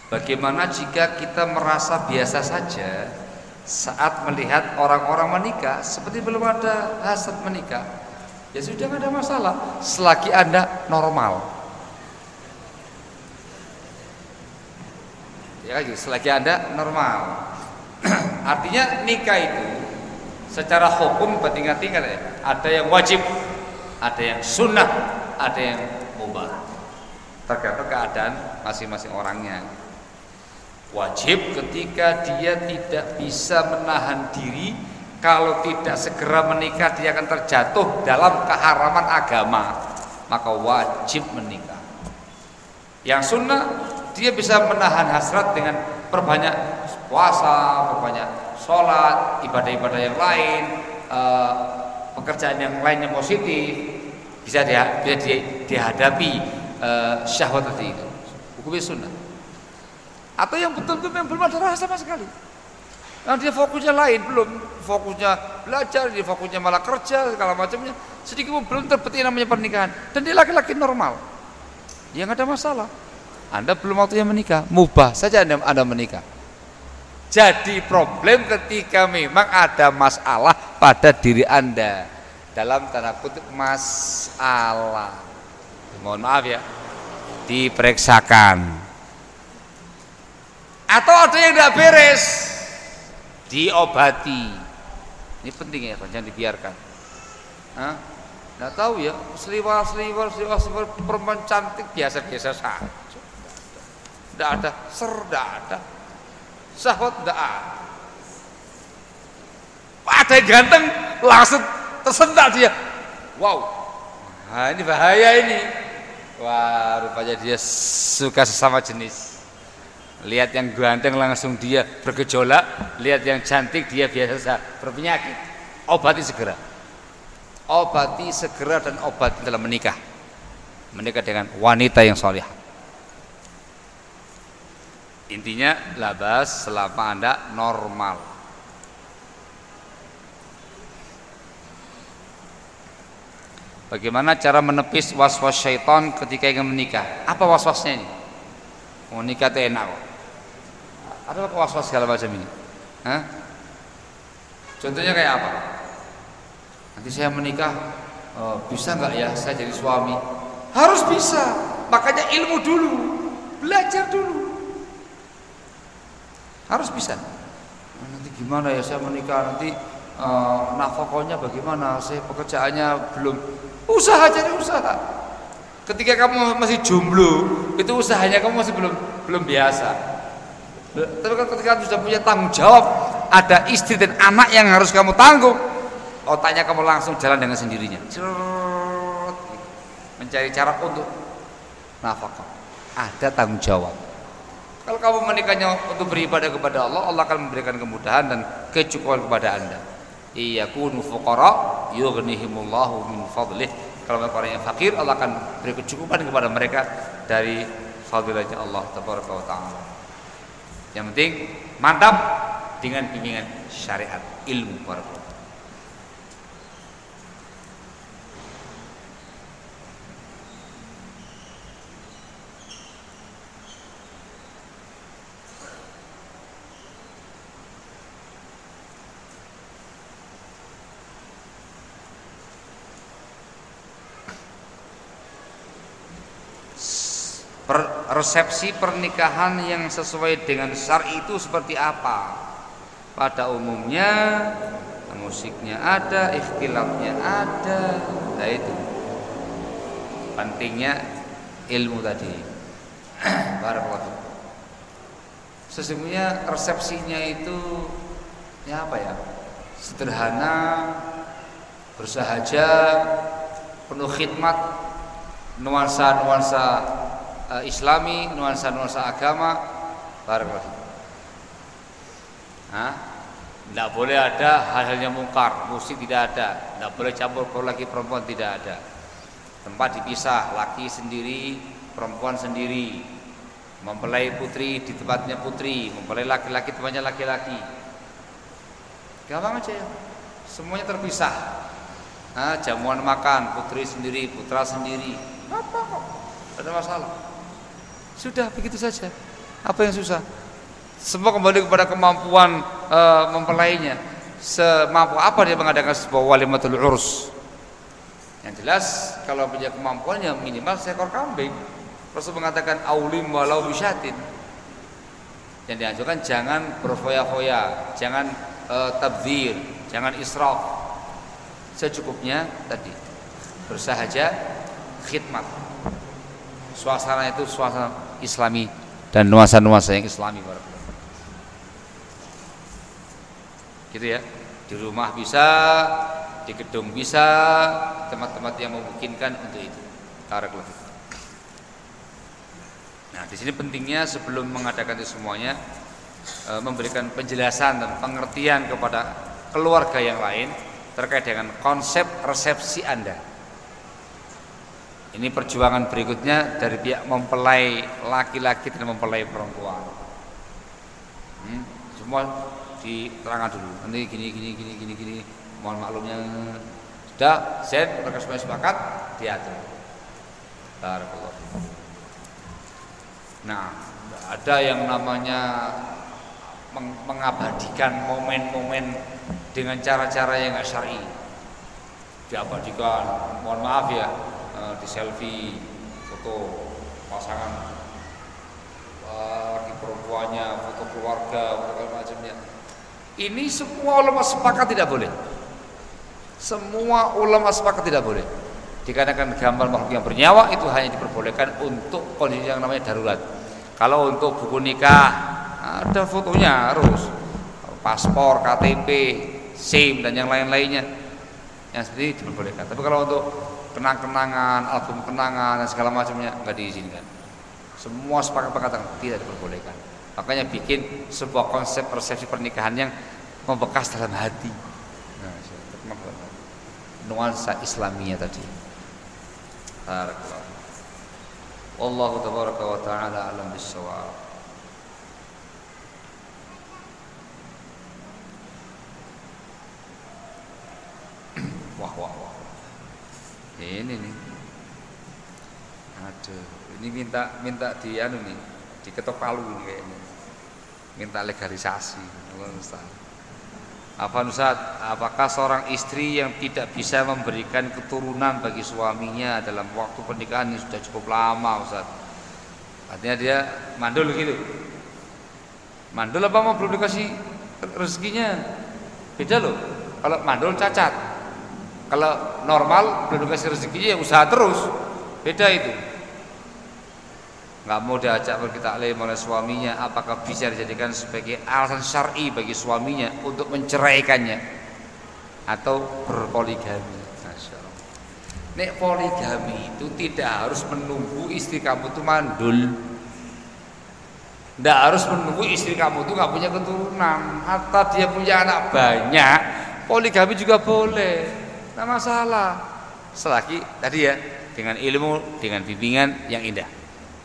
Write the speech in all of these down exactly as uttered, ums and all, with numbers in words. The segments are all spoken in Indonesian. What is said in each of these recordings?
Bagaimana jika kita merasa biasa saja saat melihat orang-orang menikah seperti belum ada hasrat menikah? Ya sudah, nggak ada masalah selagi Anda normal. Ya lagi, selagi Anda normal. Artinya nikah itu secara hukum bertingkat-tingkat ya. Ada yang wajib, ada yang sunnah, ada yang mubah. Tergantung keadaan masing-masing orangnya. Wajib ketika dia tidak bisa menahan diri, kalau tidak segera menikah dia akan terjatuh dalam keharaman agama, maka wajib menikah. Yang sunnah, dia bisa menahan hasrat dengan perbanyak puasa, perbanyak sholat, ibadah-ibadah yang lain, eh, pekerjaan yang lain yang positif, bisa dia, bisa dia, dihadapi eh, syahwat tadi itu. Hukumnya sunnah. Atau yang betul-betul yang belum ada rasa sama sekali, yang dia fokusnya lain, belum fokusnya belajar, dia fokusnya malah kerja segala macamnya, sedikit pun belum terbetik namanya pernikahan, dan dia laki-laki normal, ya nggak ada masalah. Anda belum waktunya menikah, mubah saja anda, anda menikah. Jadi problem ketika memang ada masalah pada diri Anda, dalam tanda kutip masalah, mohon maaf ya, diperiksakan. Atau ada yang tidak beres, diobati. Ini penting ya, jangan dibiarkan. Hah? Nggak tahu ya, seliwar seliwar seliwar seliwar perempuan cantik biasa-biasa saja. Tidak ada ser, tidak ada syahwat, tidak ada. Ada yang ganteng langsung tersentak dia. Wow, nah, ini bahaya ini. Wah, rupanya dia suka sesama jenis. Lihat yang ganteng langsung dia bergejolak, lihat yang cantik dia biasa berpenyakit. Obati segera, obati segera dan obati dalam menikah. Menikah dengan wanita yang salihah. Intinya labas selama Anda normal. Bagaimana cara menepis was-was syaitan ketika ingin menikah? Apa was-wasnya ini? Mau nikah itu enak kok. Ada apa was-was segala macam ini? Hah? Contohnya kayak apa? Nanti saya menikah, oh, bisa nggak ya saya jadi suami? Harus bisa. Makanya ilmu dulu, belajar dulu. Harus bisa. Nah, nanti gimana ya saya menikah, nanti uh, nafkahnya bagaimana? Saya pekerjaannya belum. Usaha, cari usaha. Ketika kamu masih jomblo, itu usahanya kamu masih belum belum biasa. Tapi ketika kamu sudah punya tanggung jawab, ada istri dan anak yang harus kamu tanggung, otaknya kamu langsung jalan dengan sendirinya. Mencari cara untuk nafkah. Ada tanggung jawab. Kalau kamu menikahnya untuk beribadah kepada Allah, Allah akan memberikan kemudahan dan kecukupan kepada Anda. Iyakunu fuqara yughnihimullahu min fadlih. Kalau mereka orang yang fakir, Allah akan beri kecukupan kepada mereka dari fadilahnya Allah tabaraka wa taala. Yang penting mantap dengan bimbingan syariat, ilmu para ulama. Resepsi pernikahan yang sesuai dengan syar'i itu seperti apa? Pada umumnya musiknya ada, ikhtilafnya ada. Nah itu pentingnya ilmu tadi. Barakallahu. Sesungguhnya resepsinya itu ya apa ya? Sederhana, bersahaja, penuh khidmat, nuansa-nuansa Uh, Islami, nuansa-nuansa agama. Barakallahu. Hah? Tidak boleh ada hal-hal yang mungkar, musik tidak ada, tidak boleh campur kalau laki perempuan tidak ada. Tempat dipisah, laki sendiri, perempuan sendiri. Mempelai putri di tempatnya putri, mempelai laki-laki tempatnya laki-laki. Gampang aja ya. Semuanya terpisah. Nah, jamuan makan, putri sendiri, putra sendiri. Apa kok? Tidak ada masalah. Sudah begitu saja. Apa yang susah? Semua kembali kepada kemampuan e, mempelainya. Semampu apa dia mengadakan sebuah walimatul urus. Yang jelas kalau punya kemampuannya minimal seekor kambing. Rasul mengatakan aulim walau bisyatin. Yang dianjurkan jangan berfoya-foya, jangan e, tabdzir, jangan israf. Secukupnya tadi bersahaja khidmat. Suasana itu suasana Islami dan nuansa-nuansa yang Islami. Gitu ya. Di rumah bisa, di gedung bisa, tempat-tempat yang memungkinkan untuk itu. Barakallahu. Nah, di sini pentingnya sebelum mengadakan itu semuanya e, memberikan penjelasan dan pengertian kepada keluarga yang lain terkait dengan konsep resepsi Anda. Ini perjuangan berikutnya dari pihak mempelai laki-laki dan mempelai perempuan. Hmm, semua diterangkan dulu. Nanti gini gini gini gini gini. Mohon maklumnya. Sudah, set mereka semua sepakat diatur. Barakallahu. Nah, ada yang namanya mengabadikan momen-momen dengan cara-cara yang nggak syar'i. Diabadikan, mohon maaf ya, di selfie, foto pasangan laki perempuannya, foto keluarga, foto macamnya. Ini semua ulama sepakat tidak boleh. Semua ulama sepakat tidak boleh. Dikarenakan gambar makhluk yang bernyawa itu hanya diperbolehkan untuk kondisi yang namanya darurat. Kalau untuk buku nikah ada fotonya harus paspor, K T P, SIM dan yang lain-lainnya yang seperti ini diperbolehkan. Tapi kalau untuk kenang-kenangan, album kenangan dan segala macamnya nggak diizinkan. Semua sepakat mengatakan tidak diperbolehkan. Makanya bikin sebuah konsep resepsi pernikahan yang membekas dalam hati. Nah, nuansa Islaminya tadi. Barakallahu. Wallahu tabaraka wa ta'ala alam bis-shawab. Wah wah wah. Ini nih. Aduh, ini minta minta di anu nih, diketok palu ini kayaknya. Minta legalisasi. Allah Ustaz. Apa Ustaz, apakah seorang istri yang tidak bisa memberikan keturunan bagi suaminya dalam waktu pernikahan yang sudah cukup lama, Ustaz? Artinya dia mandul gitu. Mandul apa mau belum dikasih rezekinya? Beda loh. Kalau mandul cacat. Kalau normal belum dikasih rezekinya ya usaha terus. Beda itu. Nggak mau diajak pergi taklim oleh suaminya, apakah bisa dijadikan sebagai alasan syar'i bagi suaminya untuk menceraikannya atau berpoligami? Masya Allah. Nek poligami itu tidak harus menunggu istri kamu itu mandul, tidak harus menunggu istri kamu itu nggak punya keturunan, atau dia punya anak banyak, poligami juga boleh, tidak masalah. Selagi tadi ya dengan ilmu, dengan bimbingan yang indah.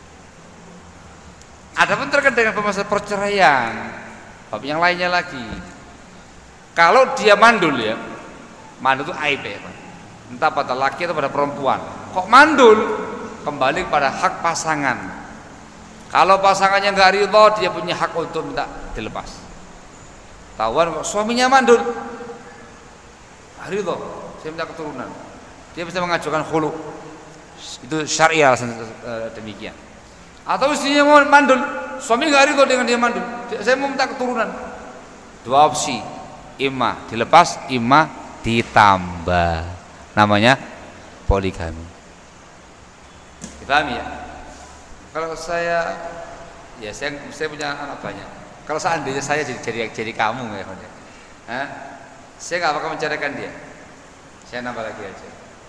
Adapun terkait dengan pembahasan perceraian, bab yang lainnya lagi. Kalau dia mandul ya, mandul itu aib ya, Pak. Entah pada laki atau pada perempuan. Kok mandul? Kembali pada hak pasangan. Kalau pasangannya nggak ridho, dia punya hak untuk minta dilepas. Tahuan kok suaminya mandul, nggak ridho, saya minta keturunan. Dia bisa mengajukan khulu. Itu syariah alasan demikian. Atau istrinya mau mandul, suami nggak ridho dengan dia mandul, saya mau minta keturunan. Dua opsi, imma dilepas, imma ditambah. Namanya poligami. Dipahami ya? Kalau saya, ya saya, saya punya anak banyak. Kalau seandainya saya jadi jadi, jadi kamu ya, Hah? Saya nggak bakal menceraikan dia. Saya nambah lagi aja.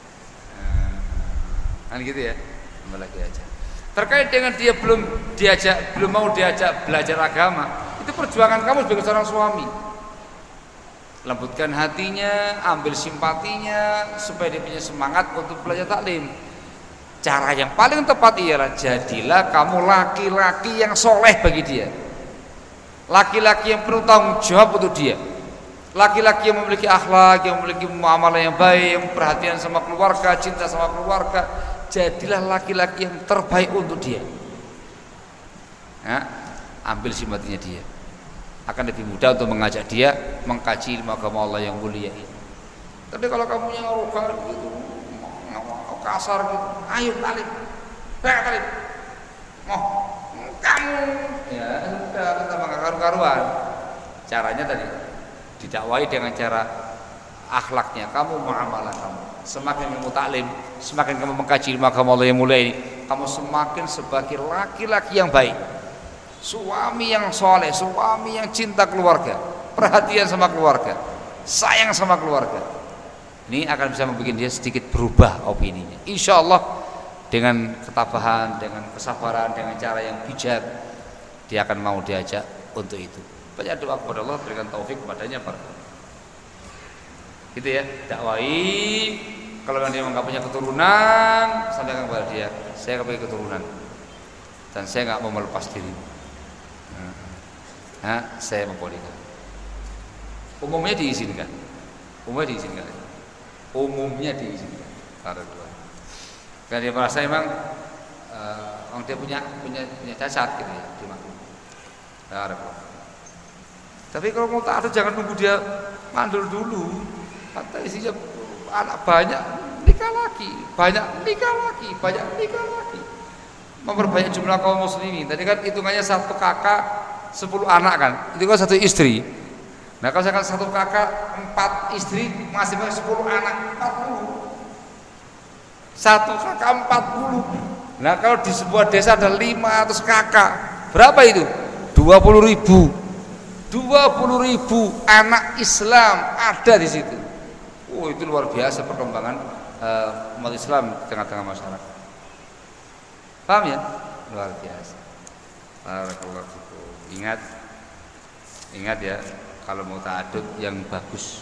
Kan gitu ya, nambah lagi aja. Terkait dengan dia belum diajak, belum mau diajak belajar agama, itu perjuangan kamu sebagai seorang suami. Lembutkan hatinya, ambil simpatinya supaya dia punya semangat untuk belajar taklim. Cara yang paling tepat ialah jadilah kamu laki-laki yang soleh bagi dia, laki-laki yang penuh tanggung jawab untuk dia, laki-laki yang memiliki akhlak, yang memiliki muamalah yang baik, yang perhatian sama keluarga, cinta sama keluarga. Jadilah laki-laki yang terbaik untuk dia. Ya. ambil simpatinya dia. Akan lebih mudah untuk mengajak dia mengkaji ilmu agama Allah yang mulia ini. Tapi kalau kamu yang arogan gitu, kasar gitu, ayo talib, baik talib, oh kamu, ya sudah tambah karu-karuan. Caranya tadi didakwai dengan cara akhlaknya, kamu muamalah kamu. Semakin kamu taklim, semakin kamu mengkaji ilmu agama Allah yang mulia ini, kamu semakin sebagai laki-laki yang baik, suami yang soleh, suami yang cinta keluarga, perhatian sama keluarga, sayang sama keluarga. Ini akan bisa membuat dia sedikit berubah opininya. Insya Allah dengan ketabahan, dengan kesabaran, dengan cara yang bijak, dia akan mau diajak untuk itu. Banyak doa kepada Allah, berikan taufik kepadanya para. Gitu ya, dakwai. Kalau dia nggak punya keturunan, sampaikan kepada dia, saya nggak punya keturunan dan saya nggak mau melepas diri. Nah, saya mempoligami. Umumnya diizinkan, umumnya diizinkan, umumnya diizinkan. Para dua. Karena dia merasa memang uh, orang dia punya punya punya cacat gitu ya, dimaklum. Nah, tapi kalau mau taat jangan nunggu dia mandul dulu. Kata isinya anak banyak nikah lagi, banyak nikah lagi, banyak nikah lagi. Memperbanyak jumlah kaum muslimin. Tadi kan hitungannya satu kakak sepuluh anak kan, itu kan satu istri. Nah kalau misalkan satu kakak empat istri masing-masing sepuluh anak, empat puluh. Satu kakak empat puluh. Nah kalau di sebuah desa ada lima ratus kakak, berapa itu? dua puluh ribu. dua puluh ribu anak Islam ada di situ. Oh itu luar biasa perkembangan uh, umat Islam di tengah-tengah masyarakat. Paham ya? Luar biasa. Barakallahu fikum. Ingat, ingat ya, kalau mau ta'adud yang bagus.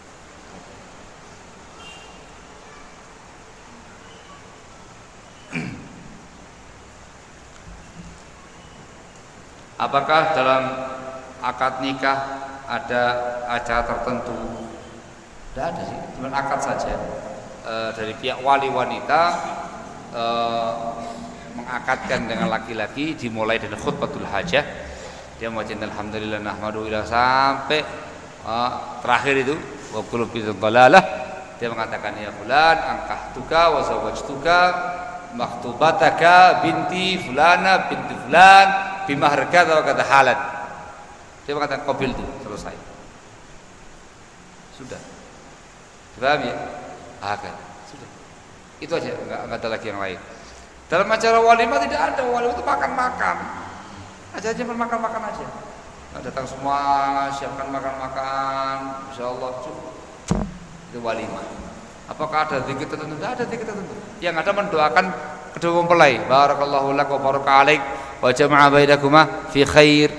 Apakah dalam akad nikah ada acara tertentu? Tidak ada sih, cuma akad saja. E, dari pihak wali wanita e, mengakadkan dengan laki-laki, dimulai dari khutbatul hajah. Dia membaca alhamdulillah nahmadu ila sampai e, terakhir itu wa kullu bidzalalah. Dia mengatakan ya fulan angkahtuka wa zawajtuka maktubataka binti fulana binti fulan bimahar kadza wa kadza halan. Dia mengatakan qabil itu selesai. Sudah. Paham ya? Akan. Sudah. Itu aja, enggak, enggak ada lagi yang lain. Dalam acara walimah tidak ada, walimah itu makan-makan. Aja aja makan-makan aja. Nah, datang semua, siapkan makan-makan, insyaallah cukup. Itu walimah. Apakah ada zikir tertentu? Tidak ada zikir tertentu. Yang ada mendoakan kedua mempelai. Barakallahu lak wa baraka alaik wa jama'a bainakuma fi khair.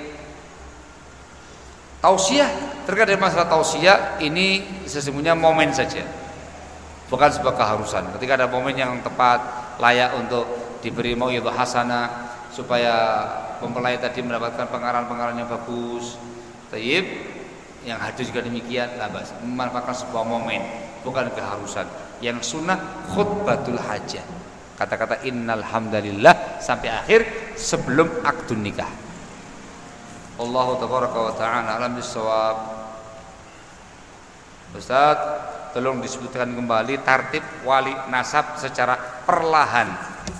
Tausiah terkait dengan masalah tausiah ini sesungguhnya momen saja, bukan sebuah keharusan. Ketika ada momen yang tepat, layak untuk diberi mau'izah hasanah supaya mempelai tadi mendapatkan pengarahan-pengarahan yang bagus. Tayyib yang hadir juga demikian, labas memanfaatkan sebuah momen, bukan keharusan. Yang sunnah khutbatul hajah, kata-kata innal hamdalillah sampai akhir sebelum akdun nikah. Allahu tabaraka wa ta'ala alam bisawab. Ustaz, tolong disebutkan kembali tartib wali nasab secara perlahan.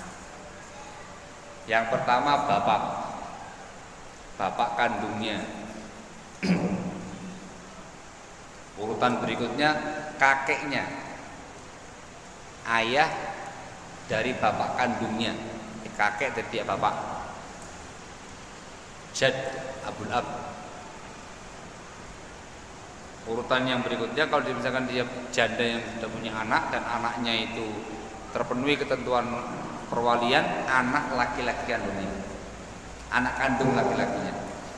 Yang pertama bapak, bapak kandungnya. Urutan berikutnya kakeknya, ayah dari bapak kandungnya, kakek dari pihak bapak, jad abul ab. Urutan yang berikutnya kalau misalkan dia janda yang sudah punya anak dan anaknya itu terpenuhi ketentuan perwalian, anak laki-laki kandungnya, anak kandung laki-lakinya.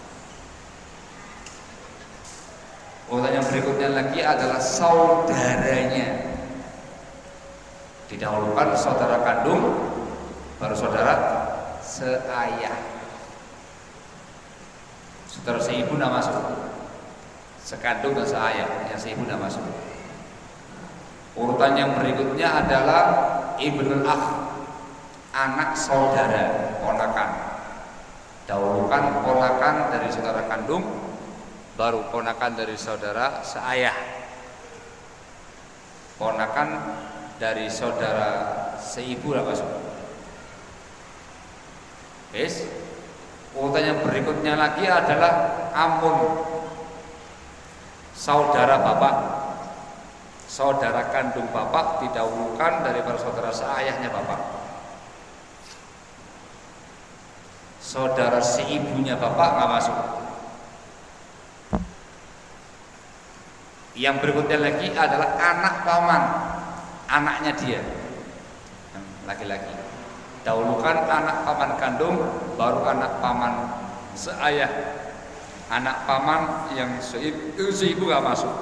Urutan yang berikutnya lagi adalah saudaranya. Didahulukan saudara kandung, baru saudara seayah. Saudara seibu tidak masuk, sekandung dan seayah, yang seibu tidak masuk. Urutan yang berikutnya adalah ibnul akh, anak saudara, ponakan. Dahulukan ponakan dari saudara kandung, baru ponakan dari saudara seayah. Ponakan dari saudara seibu lah masuk. Yes. Urutan yang berikutnya lagi adalah amun, saudara bapak. Saudara kandung bapak didahulukan daripada saudara seayahnya bapak. Saudara seibunya bapak nggak masuk. Yang berikutnya lagi adalah anak paman, anaknya dia, yang laki-laki. Dahulukan anak paman kandung, baru anak paman seayah. Anak paman yang seibu, seibu nggak masuk.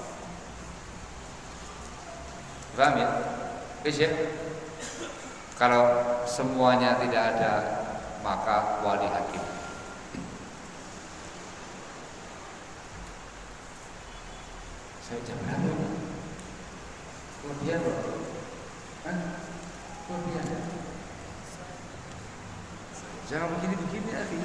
Paham ya? Bisa ya? Kalau semuanya tidak ada, maka wali hakim. Saya jam berapa? Kelebihan loh. Hah? Kelebihan. Jangan begini-begini lagi.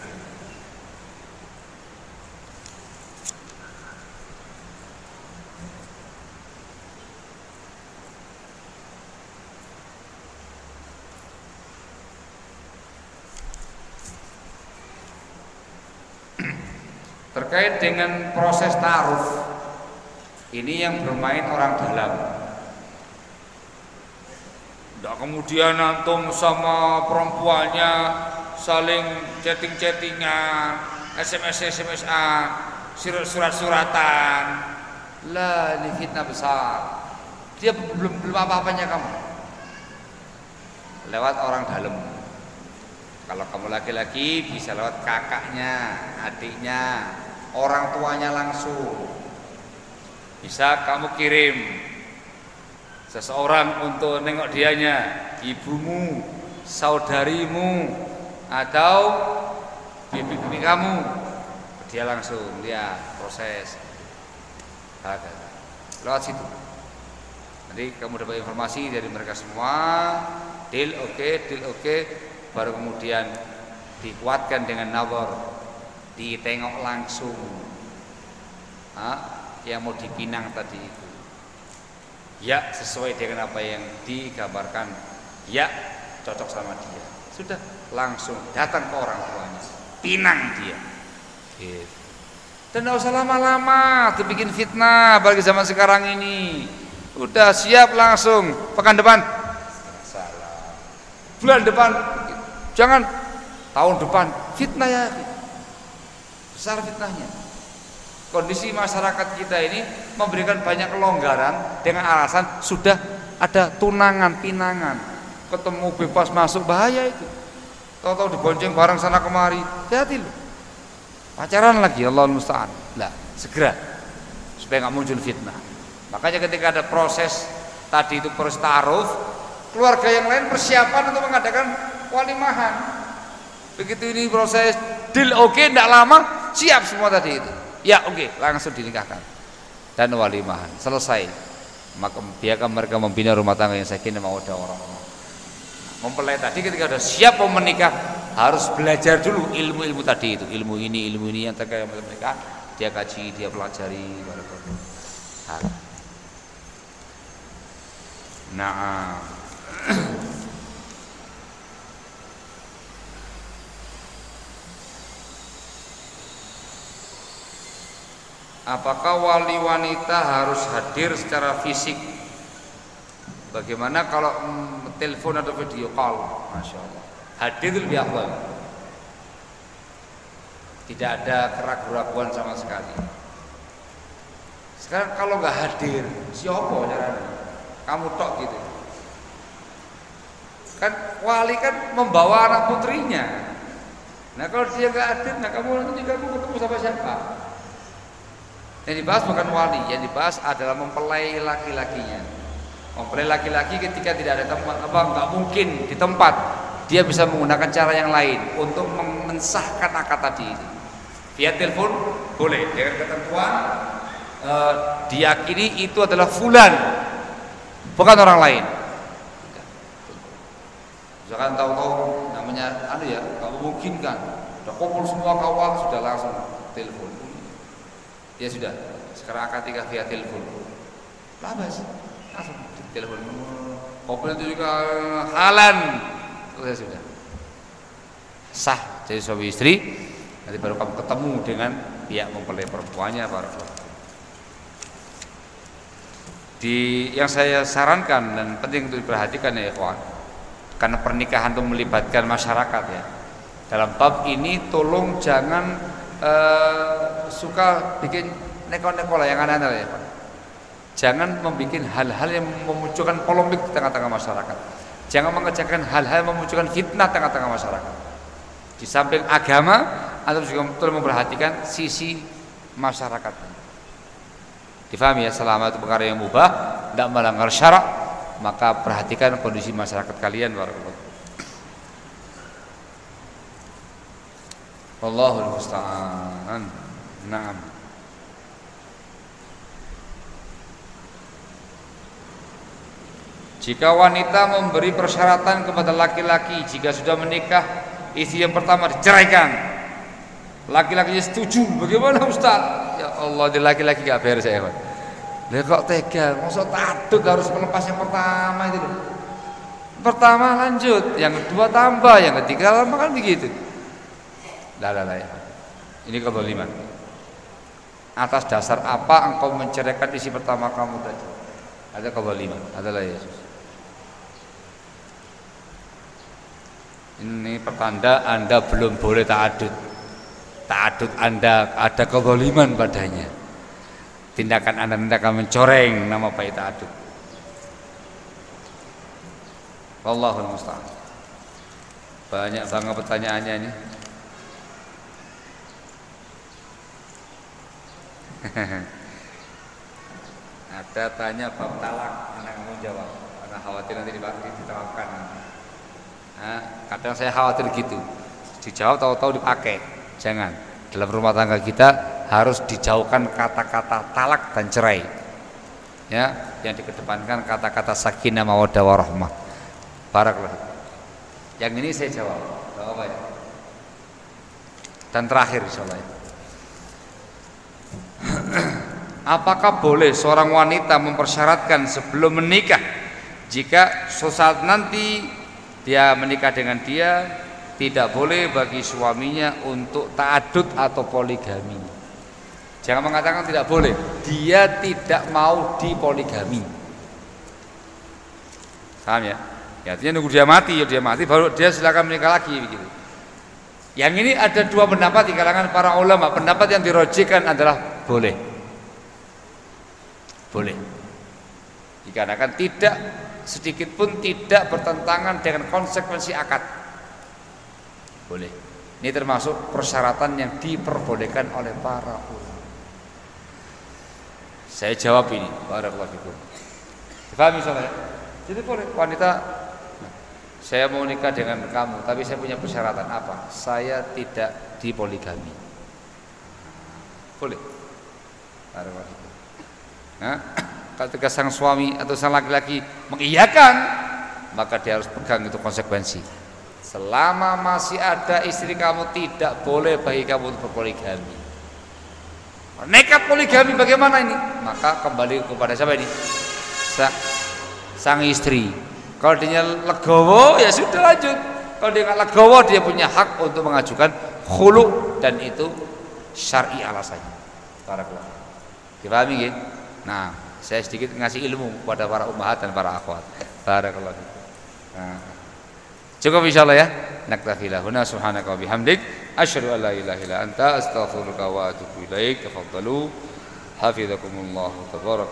Terkait dengan proses ta'aruf, ini yang bermain orang dalam. Tidak kemudian antum sama perempuannya saling chatting-chattingan, S M S S M S-an, surat-suratan. Lah, ini fitnah besar. Dia belum belum apa-apanya kamu. Lewat orang dalam. Kalau kamu laki-laki bisa lewat kakaknya, adiknya, orang tuanya langsung. Bisa kamu kirim seseorang untuk nengok dianya, ibumu, saudarimu, atau bibi-bibi kamu. Dia langsung, dia proses. Lewat situ. Nanti kamu dapat informasi dari mereka semua, deal oke, okay, deal oke. Okay. Baru kemudian dikuatkan dengan nazar, ditengok langsung. Hah? Yang mau dipinang tadi itu, ya sesuai dengan apa yang digambarkan, ya cocok sama dia, sudah langsung datang ke orang tuanya, pinang dia. Gitu. Dan tidak usah lama-lama tuh bikin fitnah, bagi zaman sekarang ini. Udah siap langsung pekan depan, salah. Bulan depan, jangan tahun depan, fitnah ya, besar fitnahnya. Kondisi masyarakat kita ini memberikan banyak kelonggaran dengan alasan sudah ada tunangan, pinangan, ketemu bebas masuk, bahaya itu. Tahu-tahu dibonceng bareng sana kemari, hati-hati loh. Pacaran lagi, Allah musta'an. Lah, segera supaya nggak muncul fitnah. Makanya ketika ada proses tadi itu proses ta'aruf, keluarga yang lain persiapan untuk mengadakan walimahan. Begitu ini proses deal oke, okay, tidak lama siap semua tadi itu. Ya oke, okay, langsung dinikahkan dan walimahan selesai. Maka biarkan mereka membina rumah tangga yang sakinah mawaddah warahmah. Mempelai tadi ketika sudah siap mau menikah harus belajar dulu ilmu-ilmu tadi itu, ilmu ini, ilmu ini yang terkait dengan mereka. Dia kaji, dia pelajari. Nah, apakah wali wanita harus hadir secara fisik? Bagaimana kalau mm, telepon atau video call? Masya Allah, hadir itu lebih afdal. Tidak ada keraguan-keraguan sama sekali. Sekarang kalau nggak hadir, siapa caranya? Kamu tok gitu. Kan wali kan membawa anak putrinya. Nah kalau dia nggak hadir, nah kamu nanti juga kamu ketemu sama siapa? Yang dibahas bukan wali, yang dibahas adalah mempelai laki-lakinya. Mempelai laki-laki ketika tidak ada tempat, apa nggak mungkin di tempat, dia bisa menggunakan cara yang lain untuk mensahkan akad tadi. Via telepon boleh dengan ketentuan e, diyakini itu adalah fulan, bukan orang lain. Misalkan tahu-tahu namanya anu ya, nggak memungkinkan. Sudah kumpul semua kawal, sudah langsung telepon. Ya sudah, sekarang akad nikah via telepon. Labas, langsung telepon. Kumpul itu juga halan. Selesai sudah. Sah jadi suami istri. Nanti baru kamu ketemu dengan pihak mempelai perempuannya, barakallahu. Di yang saya sarankan dan penting untuk diperhatikan ya ikhwan, karena pernikahan itu melibatkan masyarakat ya. Dalam bab ini tolong jangan uh, suka bikin neko-neko lah yang aneh-aneh ya Pak. Jangan membuat hal-hal yang memunculkan polemik di tengah-tengah masyarakat. Jangan mengerjakan hal-hal yang memunculkan fitnah di tengah-tengah masyarakat. Di samping agama, Anda juga betul memperhatikan sisi masyarakat. Difahami ya, selama itu perkara yang mubah, tidak melanggar syarak, maka perhatikan kondisi masyarakat kalian. Wallahul musta'an. Naam. Jika wanita memberi persyaratan kepada laki-laki jika sudah menikah, istri yang pertama diceraikan, laki-lakinya setuju, bagaimana Ustaz? Ya Allah, di laki-laki gak beres ya Pak. Lah kok tega, masa taduk harus melepas yang pertama itu loh. Pertama lanjut, yang kedua tambah, yang ketiga tambah, kan begitu. Lah lah lah ya. Ini kezaliman. Atas dasar apa engkau menceraikan istri pertama kamu tadi? Ada kezaliman, adalah Yesus. Ini pertanda Anda belum boleh ta'adud. Ta'adud Anda ada kezaliman padanya. Tindakan Anda tindakan mencoreng nama baik ta'adud. Wallahul musta'an. Banyak banget pertanyaannya ini. Ada tanya bab talak, anak kamu jawab karena khawatir nanti diterapkan. Nah, kadang saya khawatir gitu. Dijawab tahu-tahu dipakai. Jangan. Dalam rumah tangga kita harus dijauhkan kata-kata talak dan cerai. Ya, yang dikedepankan kata-kata sakinah mawaddah warahmah. Barakallahu. Yang ini saya jawab. Enggak apa ya. Dan terakhir insyaallah. Apakah boleh seorang wanita mempersyaratkan sebelum menikah jika suatu nanti dia menikah dengan dia, tidak boleh bagi suaminya untuk ta'adud atau poligami? Jangan mengatakan tidak boleh, dia tidak mau dipoligami. Paham ya? Ya artinya nunggu dia mati, ya dia mati baru dia silakan menikah lagi begitu. Yang ini ada dua pendapat di kalangan para ulama. Pendapat yang dirojikan adalah boleh. Boleh. Dikarenakan tidak sedikit pun tidak bertentangan dengan konsekuensi akad. Boleh. Ini termasuk persyaratan yang diperbolehkan oleh para ulama. Saya jawab ini, barakallahu fikum. Difahami soalnya? Jadi boleh wanita, nah, saya mau nikah dengan kamu, tapi saya punya persyaratan apa? Saya tidak dipoligami. Boleh. Barakallahu fikum. Nah, ketika sang suami atau sang laki-laki mengiyakan, maka dia harus pegang itu konsekuensi. Selama masih ada istri kamu, tidak boleh bagi kamu untuk berpoligami. Nekat poligami bagaimana ini? Maka kembali kepada siapa ini? Sa sang istri. Kalau dia legowo ya sudah lanjut. Kalau dia nggak legowo, dia punya hak untuk mengajukan khulu dan itu syar'i alasannya. Barakallahu. Dipahami nggih? Nah, saya sedikit ngasih ilmu kepada para ummahat dan para akhwat. Barakallahu fikum. Nah, cukup insyaallah ya. Naktafi lahuna subhanaka wa bihamdik asyhadu an la ilaha illa anta astaghfiruka wa atubu ilaik. Tafaddalu hafizakumullah tabarak.